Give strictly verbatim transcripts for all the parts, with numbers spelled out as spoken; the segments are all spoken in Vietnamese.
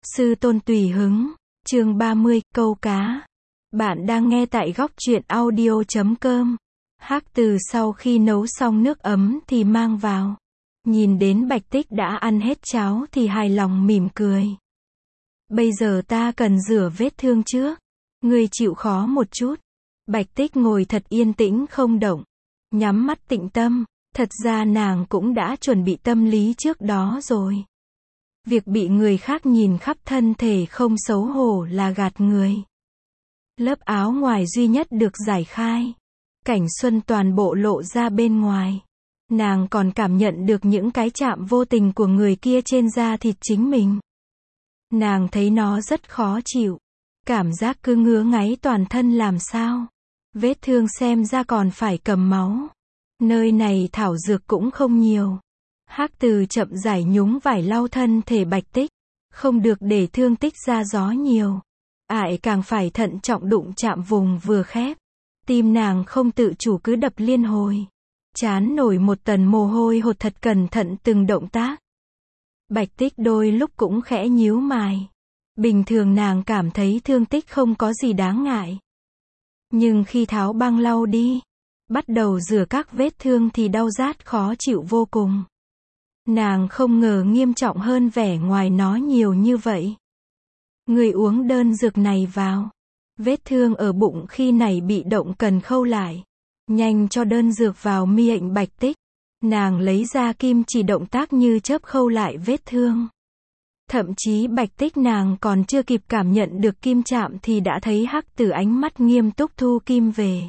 Sư tôn tùy hứng, chương ba mươi, câu cá. Bạn đang nghe tại góc truyện audio chấm com. Hắc Từ sau khi nấu xong nước ấm thì mang vào. Nhìn đến Bạch Tích đã ăn hết cháo thì hài lòng mỉm cười. Bây giờ ta cần rửa vết thương trước. Ngươi chịu khó một chút. Bạch Tích ngồi thật yên tĩnh không động. Nhắm mắt tĩnh tâm. Thật ra nàng cũng đã chuẩn bị tâm lý trước đó rồi. Việc bị người khác nhìn khắp thân thể không xấu hổ là gạt người. Lớp áo ngoài duy nhất được giải khai. Cảnh xuân toàn bộ lộ ra bên ngoài. Nàng còn cảm nhận được những cái chạm vô tình của người kia trên da thịt chính mình. Nàng thấy nó rất khó chịu. Cảm giác cứ ngứa ngáy toàn thân làm sao. Vết thương xem ra còn phải cầm máu. Nơi này thảo dược cũng không nhiều. Hắc Từ chậm rãi nhúng vải lau thân thể Bạch Tích. Không được để thương tích ra gió nhiều. Ải càng phải thận trọng đụng chạm vùng vừa khép. Tim nàng không tự chủ cứ đập liên hồi. Trán nổi một tầng mồ hôi hột thật cẩn thận từng động tác. Bạch Tích đôi lúc cũng khẽ nhíu mày. Bình thường nàng cảm thấy thương tích không có gì đáng ngại. Nhưng khi tháo băng lau đi, bắt đầu rửa các vết thương thì đau rát khó chịu vô cùng. Nàng không ngờ nghiêm trọng hơn vẻ ngoài nó nhiều như vậy. Người uống đơn dược này vào. Vết thương ở bụng khi này bị động cần khâu lại. Nhanh cho đơn dược vào miệng Bạch Tích. Nàng lấy ra kim chỉ động tác như chớp khâu lại vết thương. Thậm chí Bạch Tích nàng còn chưa kịp cảm nhận được kim chạm thì đã thấy Hắc Từ ánh mắt nghiêm túc thu kim về.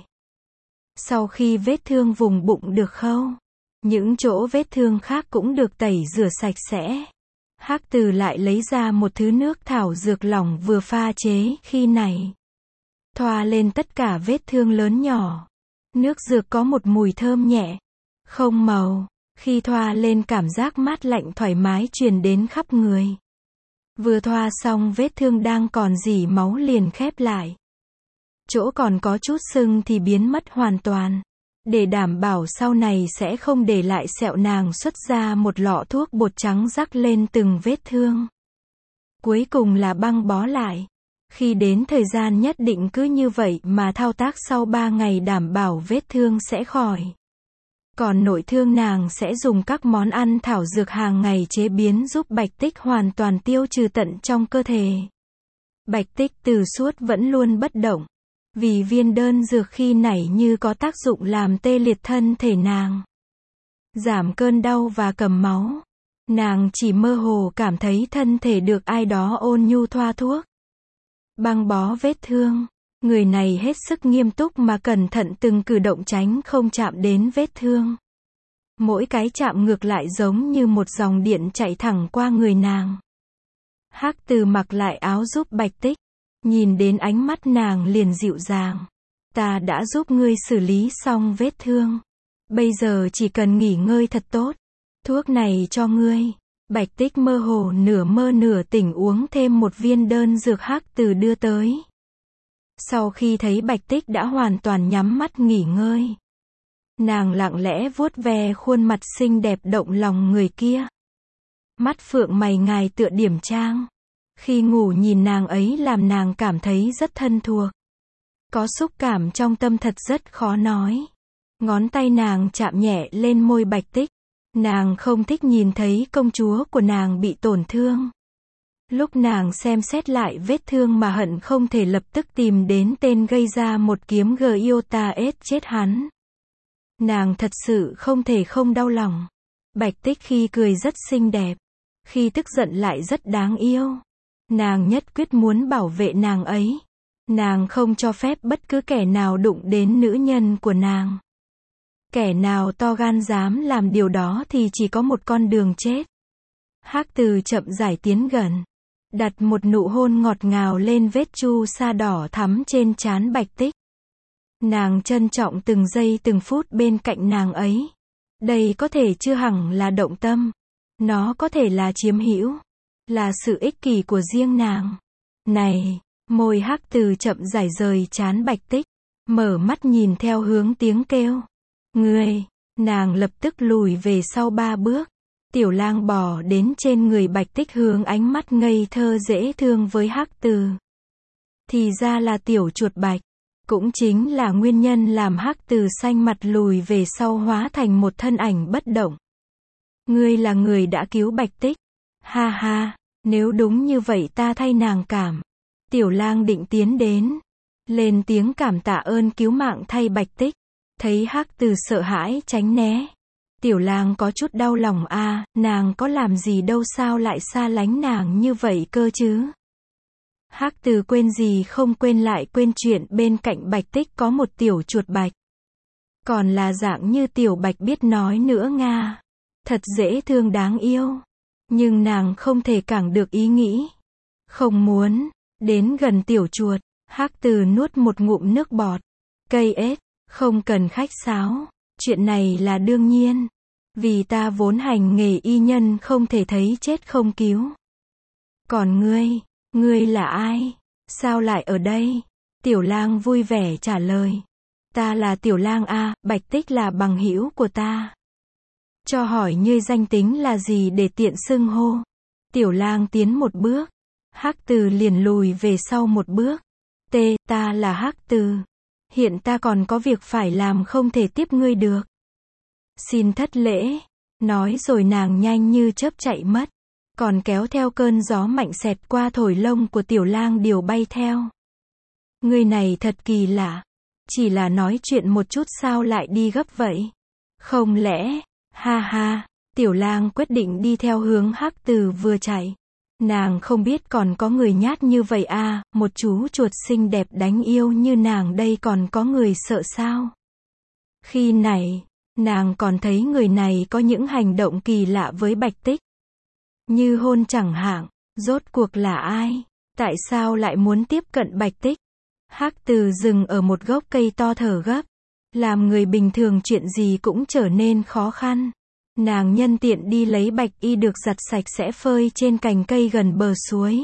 Sau khi vết thương vùng bụng được khâu, những chỗ vết thương khác cũng được tẩy rửa sạch sẽ. Hắc Từ lại lấy ra một thứ nước thảo dược lỏng vừa pha chế khi này. Thoa lên tất cả vết thương lớn nhỏ. Nước dược có một mùi thơm nhẹ, không màu. Khi thoa lên cảm giác mát lạnh thoải mái truyền đến khắp người. Vừa thoa xong vết thương đang còn rỉ máu liền khép lại. Chỗ còn có chút sưng thì biến mất hoàn toàn. Để đảm bảo sau này sẽ không để lại sẹo, nàng xuất ra một lọ thuốc bột trắng rắc lên từng vết thương. Cuối cùng là băng bó lại. Khi đến thời gian nhất định cứ như vậy mà thao tác, sau ba ngày đảm bảo vết thương sẽ khỏi. Còn nội thương nàng sẽ dùng các món ăn thảo dược hàng ngày chế biến giúp Bạch Tích hoàn toàn tiêu trừ tận trong cơ thể. Bạch Tích từ suốt vẫn luôn bất động. Vì viên đơn dược khi nãy như có tác dụng làm tê liệt thân thể nàng. Giảm cơn đau và cầm máu. Nàng chỉ mơ hồ cảm thấy thân thể được ai đó ôn nhu thoa thuốc. Băng bó vết thương. Người này hết sức nghiêm túc mà cẩn thận từng cử động tránh không chạm đến vết thương. Mỗi cái chạm ngược lại giống như một dòng điện chạy thẳng qua người nàng. Hắc Từ mặc lại áo giúp Bạch Tích. Nhìn đến ánh mắt nàng liền dịu dàng. Ta đã giúp ngươi xử lý xong vết thương. Bây giờ chỉ cần nghỉ ngơi thật tốt. Thuốc này cho ngươi. Bạch Tích mơ hồ nửa mơ nửa tỉnh uống thêm một viên đơn dược Hắc Từ đưa tới. Sau khi thấy Bạch Tích đã hoàn toàn nhắm mắt nghỉ ngơi, nàng lặng lẽ vuốt ve khuôn mặt xinh đẹp động lòng người kia. Mắt phượng mày ngài tựa điểm trang. Khi ngủ nhìn nàng ấy làm nàng cảm thấy rất thân thuộc. Có xúc cảm trong tâm thật rất khó nói. Ngón tay nàng chạm nhẹ lên môi Bạch Tích. Nàng không thích nhìn thấy công chúa của nàng bị tổn thương. Lúc nàng xem xét lại vết thương mà hận không thể lập tức tìm đến tên gây ra một kiếm Giota ết chết hắn. Nàng thật sự không thể không đau lòng. Bạch Tích khi cười rất xinh đẹp. Khi tức giận lại rất đáng yêu. Nàng nhất quyết muốn bảo vệ nàng ấy. Nàng không cho phép bất cứ kẻ nào đụng đến nữ nhân của nàng. Kẻ nào to gan dám làm điều đó thì chỉ có một con đường chết. Hắc Từ chậm rãi tiến gần. Đặt một nụ hôn ngọt ngào lên vết chu sa đỏ thắm trên trán Bạch Tích. Nàng trân trọng từng giây từng phút bên cạnh nàng ấy. Đây có thể chưa hẳn là động tâm. Nó có thể là chiếm hữu. Là sự ích kỷ của riêng nàng. Này, môi Hắc Từ chậm rãi rời trán Bạch Tích. Mở mắt nhìn theo hướng tiếng kêu. Ngươi, nàng lập tức lùi về sau ba bước. Tiểu Lang bò đến trên người Bạch Tích hướng ánh mắt ngây thơ dễ thương với Hắc Từ. Thì ra là tiểu chuột bạch. Cũng chính là nguyên nhân làm Hắc Từ xanh mặt lùi về sau hóa thành một thân ảnh bất động. Ngươi là người đã cứu Bạch Tích. Ha ha, nếu đúng như vậy ta thay nàng cảm. Tiểu Lang định tiến đến, lên tiếng cảm tạ ơn cứu mạng thay Bạch Tích. Thấy Hắc Từ sợ hãi tránh né. Tiểu Lang có chút đau lòng a, à, nàng có làm gì đâu sao lại xa lánh nàng như vậy cơ chứ. Hắc Từ quên gì không quên lại quên chuyện bên cạnh Bạch Tích có một tiểu chuột bạch. Còn là dạng như tiểu bạch biết nói nữa nga. Thật dễ thương đáng yêu. Nhưng nàng không thể cản được ý nghĩ. Không muốn đến gần tiểu chuột. Hắc Từ nuốt một ngụm nước bọt. Cây ếch, không cần khách sáo. Chuyện này là đương nhiên. Vì ta vốn hành nghề y nhân không thể thấy chết không cứu. Còn ngươi, ngươi là ai? Sao lại ở đây? Tiểu Lang vui vẻ trả lời. Ta là Tiểu Lang a, Bạch Tích là bằng hữu của ta. Cho hỏi ngươi danh tính là gì để tiện xưng hô. Tiểu Lang tiến một bước. Hắc Từ liền lùi về sau một bước. T, ta là Hắc Từ. Hiện ta còn có việc phải làm không thể tiếp ngươi được. Xin thất lễ. Nói rồi nàng nhanh như chớp chạy mất. Còn kéo theo cơn gió mạnh xẹt qua thổi lông của Tiểu Lang điều bay theo. Người này thật kỳ lạ. Chỉ là nói chuyện một chút sao lại đi gấp vậy? Không lẽ, ha ha, Tiểu Lang quyết định đi theo hướng Hắc Từ vừa chạy. Nàng không biết còn có người nhát như vậy à, một chú chuột xinh đẹp đánh yêu như nàng đây còn có người sợ sao? Khi này, nàng còn thấy người này có những hành động kỳ lạ với Bạch Tích. Như hôn chẳng hạn, rốt cuộc là ai? Tại sao lại muốn tiếp cận Bạch Tích? Hắc Từ dừng ở một gốc cây to thở gấp. Làm người bình thường chuyện gì cũng trở nên khó khăn. Nàng nhân tiện đi lấy bạch y được giặt sạch sẽ phơi trên cành cây gần bờ suối.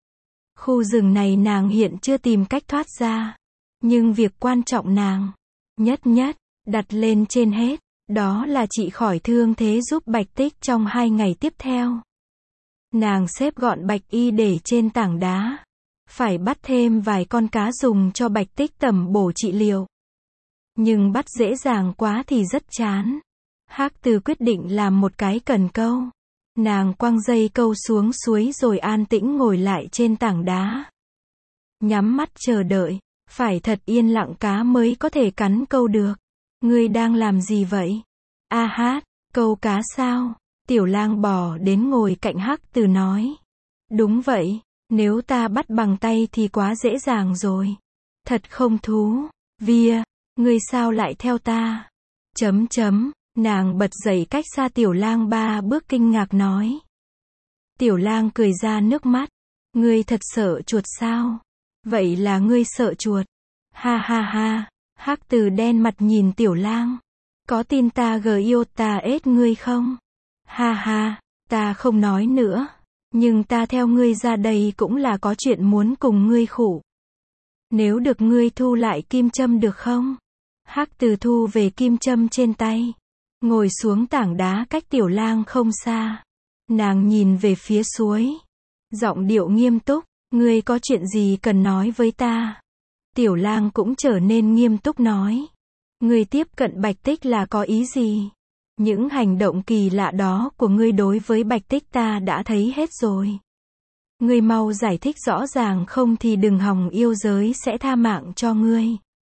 Khu rừng này nàng hiện chưa tìm cách thoát ra. Nhưng việc quan trọng nàng nhất nhất đặt lên trên hết, đó là trị khỏi thương thế giúp Bạch Tích trong hai ngày tiếp theo. Nàng xếp gọn bạch y để trên tảng đá. Phải bắt thêm vài con cá dùng cho Bạch Tích tẩm bổ trị liệu. Nhưng bắt dễ dàng quá thì rất chán. Hắc Từ quyết định làm một cái cần câu. Nàng quăng dây câu xuống suối rồi an tĩnh ngồi lại trên tảng đá. Nhắm mắt chờ đợi. Phải thật yên lặng cá mới có thể cắn câu được. Ngươi đang làm gì vậy? A hát, câu cá sao? Tiểu Lang bò đến ngồi cạnh Hắc Từ nói. Đúng vậy, nếu ta bắt bằng tay thì quá dễ dàng rồi. Thật không thú. Vía, ngươi sao lại theo ta? Chấm chấm, nàng bật dậy cách xa Tiểu Lang ba bước kinh ngạc nói. Tiểu Lang cười ra nước mắt. Ngươi thật sợ chuột sao? Vậy là ngươi sợ chuột. Ha ha ha, Hắc Từ đen mặt nhìn Tiểu Lang. Có tin ta gờ yêu ta ết ngươi không? Ha ha, ta không nói nữa. Nhưng ta theo ngươi ra đây cũng là có chuyện muốn cùng ngươi khủ. Nếu được ngươi thu lại kim châm được không? Hắc Từ thu về kim châm trên tay. Ngồi xuống tảng đá cách Tiểu Lang không xa. Nàng nhìn về phía suối. Giọng điệu nghiêm túc. Ngươi có chuyện gì cần nói với ta? Tiểu Lang cũng trở nên nghiêm túc nói. Ngươi tiếp cận Bạch Tích là có ý gì? Những hành động kỳ lạ đó của ngươi đối với Bạch Tích ta đã thấy hết rồi. Ngươi mau giải thích rõ ràng không thì đừng hòng yêu giới sẽ tha mạng cho ngươi.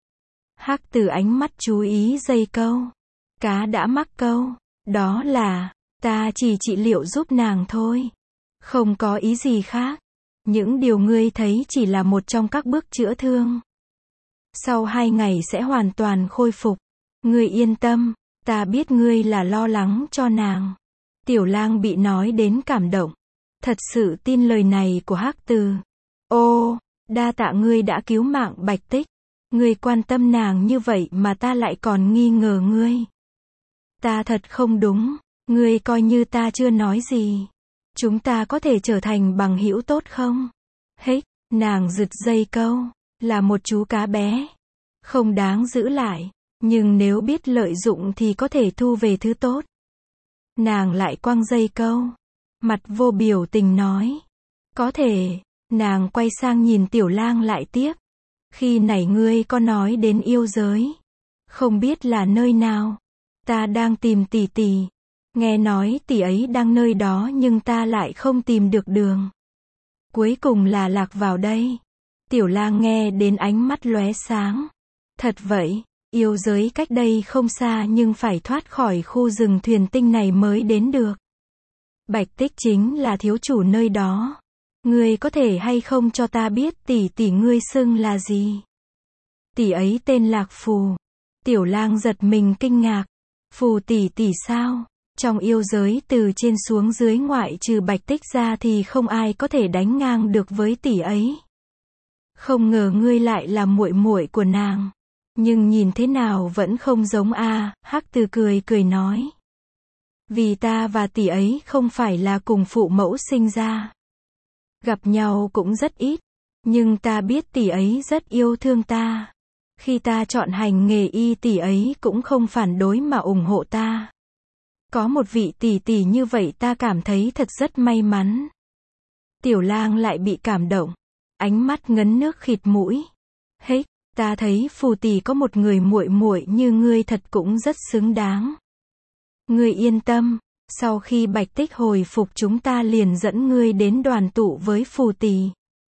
Hắc Từ ánh mắt chú ý dây câu. Cá đã mắc câu. Đó là, ta chỉ trị liệu giúp nàng thôi. Không có ý gì khác. Những điều ngươi thấy chỉ là một trong các bước chữa thương. Sau hai ngày sẽ hoàn toàn khôi phục. Ngươi yên tâm, ta biết ngươi là lo lắng cho nàng. Tiểu Lang bị nói đến cảm động. Thật sự tin lời này của Hắc Từ. Ô, đa tạ ngươi đã cứu mạng Bạch Tích. Ngươi quan tâm nàng như vậy mà ta lại còn nghi ngờ ngươi. Ta thật không đúng, ngươi coi như ta chưa nói gì. Chúng ta có thể trở thành bằng hữu tốt không? Hích, nàng giật dây câu, là một chú cá bé. Không đáng giữ lại, nhưng nếu biết lợi dụng thì có thể thu về thứ tốt. Nàng lại quăng dây câu. Mặt vô biểu tình nói. Có thể. Nàng quay sang nhìn Tiểu Lang lại tiếp. Khi nãy ngươi có nói đến yêu giới. Không biết là nơi nào. Ta đang tìm tỷ tỷ. Nghe nói tỷ ấy đang nơi đó nhưng ta lại không tìm được đường. Cuối cùng là lạc vào đây. Tiểu Lang nghe đến ánh mắt lóe sáng. Thật vậy, yêu giới cách đây không xa nhưng phải thoát khỏi khu rừng thuyền tinh này mới đến được. Bạch Tích chính là thiếu chủ nơi đó. Ngươi có thể hay không cho ta biết tỷ tỷ ngươi xưng là gì? Tỷ ấy tên Lạc Phù. Tiểu Lang giật mình kinh ngạc. Phù tỷ tỷ sao? Trong yêu giới từ trên xuống dưới ngoại trừ Bạch Tích ra thì không ai có thể đánh ngang được với tỷ ấy. Không ngờ ngươi lại là muội muội của nàng. Nhưng nhìn thế nào vẫn không giống a. À, Hắc Từ cười cười nói. Vì ta và tỷ ấy không phải là cùng phụ mẫu sinh ra. Gặp nhau cũng rất ít. Nhưng ta biết tỷ ấy rất yêu thương ta. Khi ta chọn hành nghề y tỷ ấy cũng không phản đối mà ủng hộ ta. Có một vị tỷ tỷ như vậy ta cảm thấy thật rất may mắn. Tiểu Lang lại bị cảm động. Ánh mắt ngấn nước khịt mũi. Hết, ta thấy Phù tỷ có một người muội muội như ngươi thật cũng rất xứng đáng. Ngươi yên tâm, sau khi Bạch Tích hồi phục chúng ta liền dẫn ngươi đến đoàn tụ với Phù tỷ.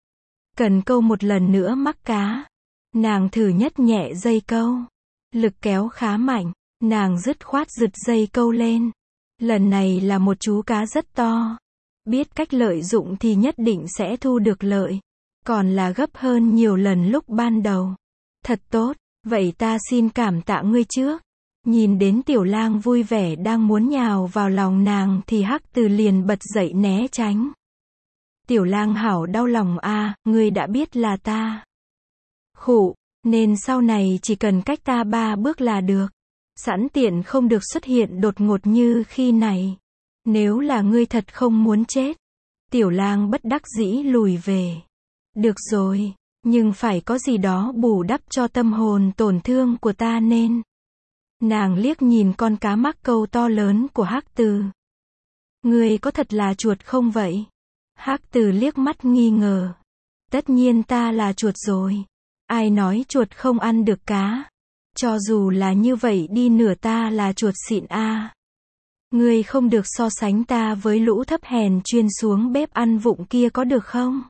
Cần câu một lần nữa mắc cá. Nàng thử nhất nhẹ dây câu. Lực kéo khá mạnh, nàng dứt khoát giật dây câu lên. Lần này là một chú cá rất to. Biết cách lợi dụng thì nhất định sẽ thu được lợi. Còn là gấp hơn nhiều lần lúc ban đầu. Thật tốt, vậy ta xin cảm tạ ngươi trước. Nhìn đến Tiểu Lang vui vẻ đang muốn nhào vào lòng nàng thì Hắc Từ liền bật dậy né tránh. Tiểu Lang hảo đau lòng a, à, ngươi đã biết là ta. Khụ, nên sau này chỉ cần cách ta ba bước là được. Sẵn tiện không được xuất hiện đột ngột như khi này. Nếu là ngươi thật không muốn chết. Tiểu Lang bất đắc dĩ lùi về. Được rồi, nhưng phải có gì đó bù đắp cho tâm hồn tổn thương của ta nên. Nàng liếc nhìn con cá mắc câu to lớn của Hắc Từ. Ngươi có thật là chuột không vậy? Hắc Từ liếc mắt nghi ngờ. Tất nhiên ta là chuột rồi. Ai nói chuột không ăn được cá? Cho dù là như vậy đi nửa ta là chuột xịn a. À. Ngươi không được so sánh ta với lũ thấp hèn chuyên xuống bếp ăn vụng kia có được không?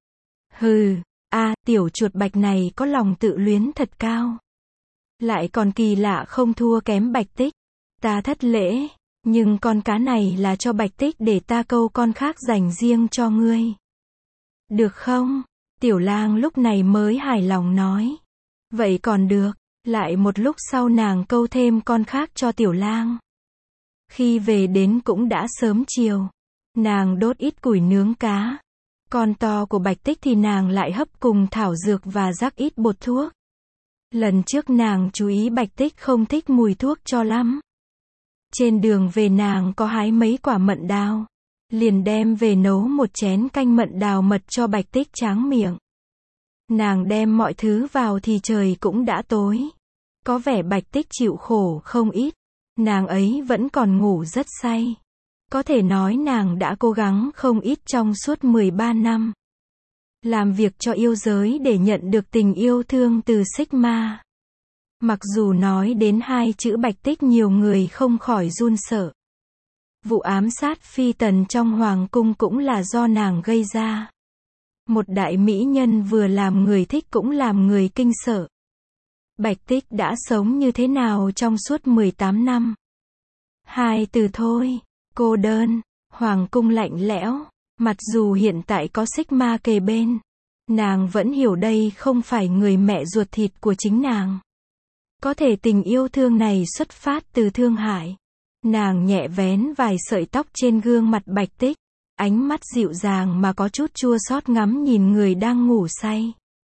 Hừ, a, à, tiểu chuột bạch này có lòng tự luyến thật cao. Lại còn kỳ lạ không thua kém Bạch Tích. Ta thất lễ, nhưng con cá này là cho Bạch Tích để ta câu con khác dành riêng cho ngươi. Được không? Tiểu Lang lúc này mới hài lòng nói. Vậy còn được. Lại một lúc sau nàng câu thêm con khác cho Tiểu Lang. Khi về đến cũng đã sớm chiều. Nàng đốt ít củi nướng cá. Con to của Bạch Tích thì nàng lại hấp cùng thảo dược và rắc ít bột thuốc. Lần trước nàng chú ý Bạch Tích không thích mùi thuốc cho lắm. Trên đường về nàng có hái mấy quả mận đào. Liền đem về nấu một chén canh mận đào mật cho Bạch Tích tráng miệng. Nàng đem mọi thứ vào thì trời cũng đã tối. Có vẻ Bạch Tích chịu khổ không ít. Nàng ấy vẫn còn ngủ rất say. Có thể nói nàng đã cố gắng không ít trong suốt mười ba năm. Làm việc cho yêu giới để nhận được tình yêu thương từ Sigma. Mặc dù nói đến hai chữ Bạch Tích nhiều người không khỏi run sợ. Vụ ám sát phi tần trong hoàng cung cũng là do nàng gây ra. Một đại mỹ nhân vừa làm người thích cũng làm người kinh sợ. Bạch Tích đã sống như thế nào trong suốt mười tám năm? Hai từ thôi, cô đơn, hoàng cung lạnh lẽo. Mặc dù hiện tại có Sigma kề bên, nàng vẫn hiểu đây không phải người mẹ ruột thịt của chính nàng. Có thể tình yêu thương này xuất phát từ thương hại. Nàng nhẹ vén vài sợi tóc trên gương mặt Bạch Tích, ánh mắt dịu dàng mà có chút chua xót ngắm nhìn người đang ngủ say.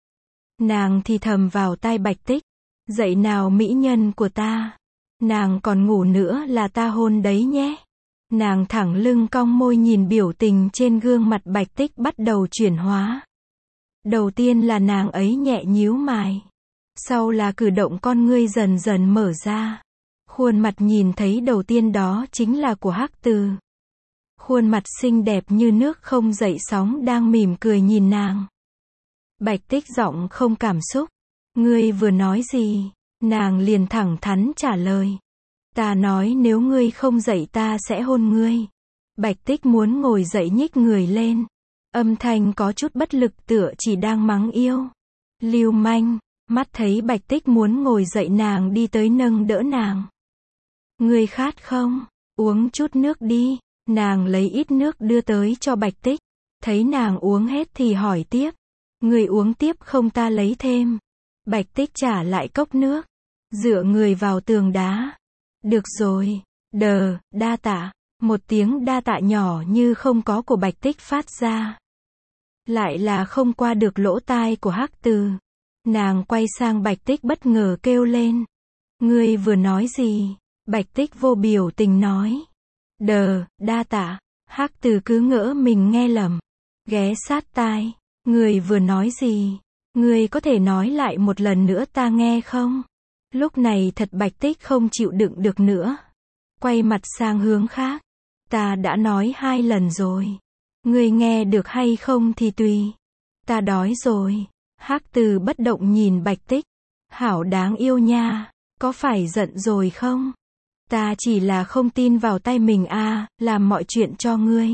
Nàng thì thầm vào tai Bạch Tích, dậy nào mỹ nhân của ta. Nàng còn ngủ nữa là ta hôn đấy nhé. Nàng thẳng lưng cong môi nhìn biểu tình trên gương mặt Bạch Tích bắt đầu chuyển hóa. Đầu tiên là nàng ấy nhẹ nhíu mày. Sau là cử động con ngươi dần dần mở ra. Khuôn mặt nhìn thấy đầu tiên đó chính là của Hắc Từ. Khuôn mặt xinh đẹp như nước không dậy sóng đang mỉm cười nhìn nàng. Bạch Tích giọng không cảm xúc. Ngươi vừa nói gì? Nàng liền thẳng thắn trả lời. Ta nói nếu ngươi không dậy ta sẽ hôn ngươi. Bạch Tích muốn ngồi dậy nhích người lên. Âm thanh có chút bất lực tựa chỉ đang mắng yêu. Lưu manh, mắt thấy Bạch Tích muốn ngồi dậy nàng đi tới nâng đỡ nàng. Ngươi khát không? Uống chút nước đi. Nàng lấy ít nước đưa tới cho Bạch Tích. Thấy nàng uống hết thì hỏi tiếp. Ngươi uống tiếp không ta lấy thêm. Bạch Tích trả lại cốc nước. Dựa người vào tường đá. Được rồi. Đờ, đa tạ. Một tiếng đa tạ nhỏ như không có của Bạch Tích phát ra. Lại là không qua được lỗ tai của Hắc Từ. Nàng quay sang Bạch Tích bất ngờ kêu lên. Ngươi vừa nói gì? Bạch Tích vô biểu tình nói. Đờ, đa tạ. Hắc Từ cứ ngỡ mình nghe lầm. Ghé sát tai. Ngươi vừa nói gì? Ngươi có thể nói lại một lần nữa ta nghe không? Lúc này thật Bạch Tích không chịu đựng được nữa. Quay mặt sang hướng khác. Ta đã nói hai lần rồi. Ngươi nghe được hay không thì tùy. Ta đói rồi. Hắc Từ bất động nhìn Bạch Tích. Hảo đáng yêu nha. Có phải giận rồi không? Ta chỉ là không tin vào tay mình à, làm mọi chuyện cho ngươi.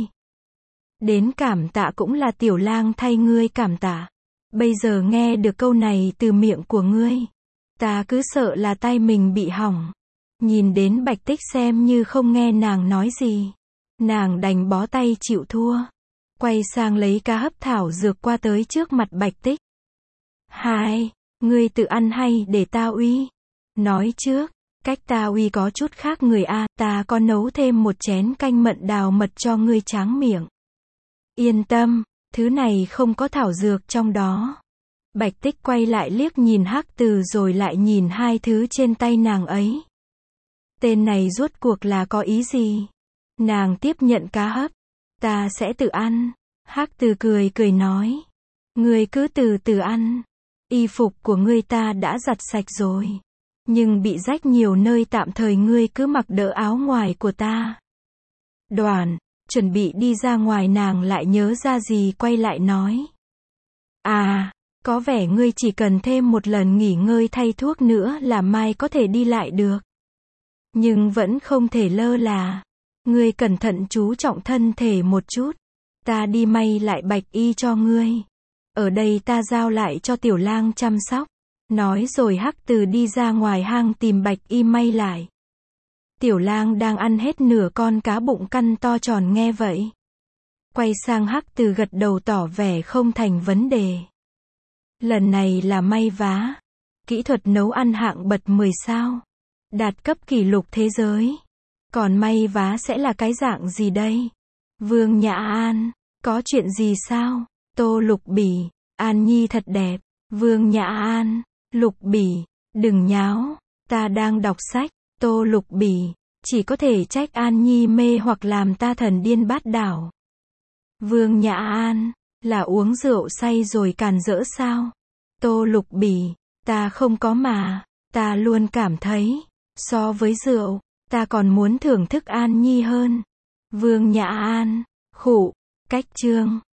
Đến cảm tạ cũng là tiểu lang thay ngươi cảm tạ. Bây giờ nghe được câu này từ miệng của ngươi. Ta cứ sợ là tay mình bị hỏng. Nhìn đến Bạch Tích xem như không nghe nàng nói gì. Nàng đành bó tay chịu thua. Quay sang lấy cá hấp thảo dược qua tới trước mặt Bạch Tích. Hai, ngươi tự ăn hay để ta uy? Nói trước, cách ta uy có chút khác người a, ta có nấu thêm một chén canh mận đào mật cho ngươi tráng miệng. Yên tâm, thứ này không có thảo dược trong đó. Bạch Tích quay lại liếc nhìn Hắc Từ rồi lại nhìn hai thứ trên tay nàng ấy. Tên này rốt cuộc là có ý gì? Nàng tiếp nhận cá hấp. Ta sẽ tự ăn. Hắc Từ cười cười nói. Ngươi cứ từ từ ăn. Y phục của ngươi ta đã giặt sạch rồi. Nhưng bị rách nhiều nơi tạm thời ngươi cứ mặc đỡ áo ngoài của ta. Đoàn, chuẩn bị đi ra ngoài nàng lại nhớ ra gì quay lại nói. À, có vẻ ngươi chỉ cần thêm một lần nghỉ ngơi thay thuốc nữa là mai có thể đi lại được. Nhưng vẫn không thể lơ là. Ngươi cẩn thận chú trọng thân thể một chút. Ta đi may lại bạch y cho ngươi. Ở đây ta giao lại cho tiểu lang chăm sóc. Nói rồi Hắc Từ đi ra ngoài hang tìm bạch y may lại. Tiểu lang đang ăn hết nửa con cá bụng căn to tròn nghe vậy. Quay sang Hắc Từ gật đầu tỏ vẻ không thành vấn đề. Lần này là may vá. Kỹ thuật nấu ăn hạng bậc mười sao. Đạt cấp kỷ lục thế giới. Còn may vá sẽ là cái dạng gì đây? Vương Nhã An, có chuyện gì sao? Tô Lục Bỉ, An Nhi thật đẹp. Vương Nhã An, Lục Bỉ, đừng nháo, ta đang đọc sách. Tô Lục Bỉ, chỉ có thể trách An Nhi mê hoặc làm ta thần điên bát đảo. Vương Nhã An, là uống rượu say rồi càn rỡ sao? Tô Lục Bỉ, ta không có mà, ta luôn cảm thấy, so với rượu, ta còn muốn thưởng thức An Nhi hơn. Vương Nhã An, khụ, cách chương.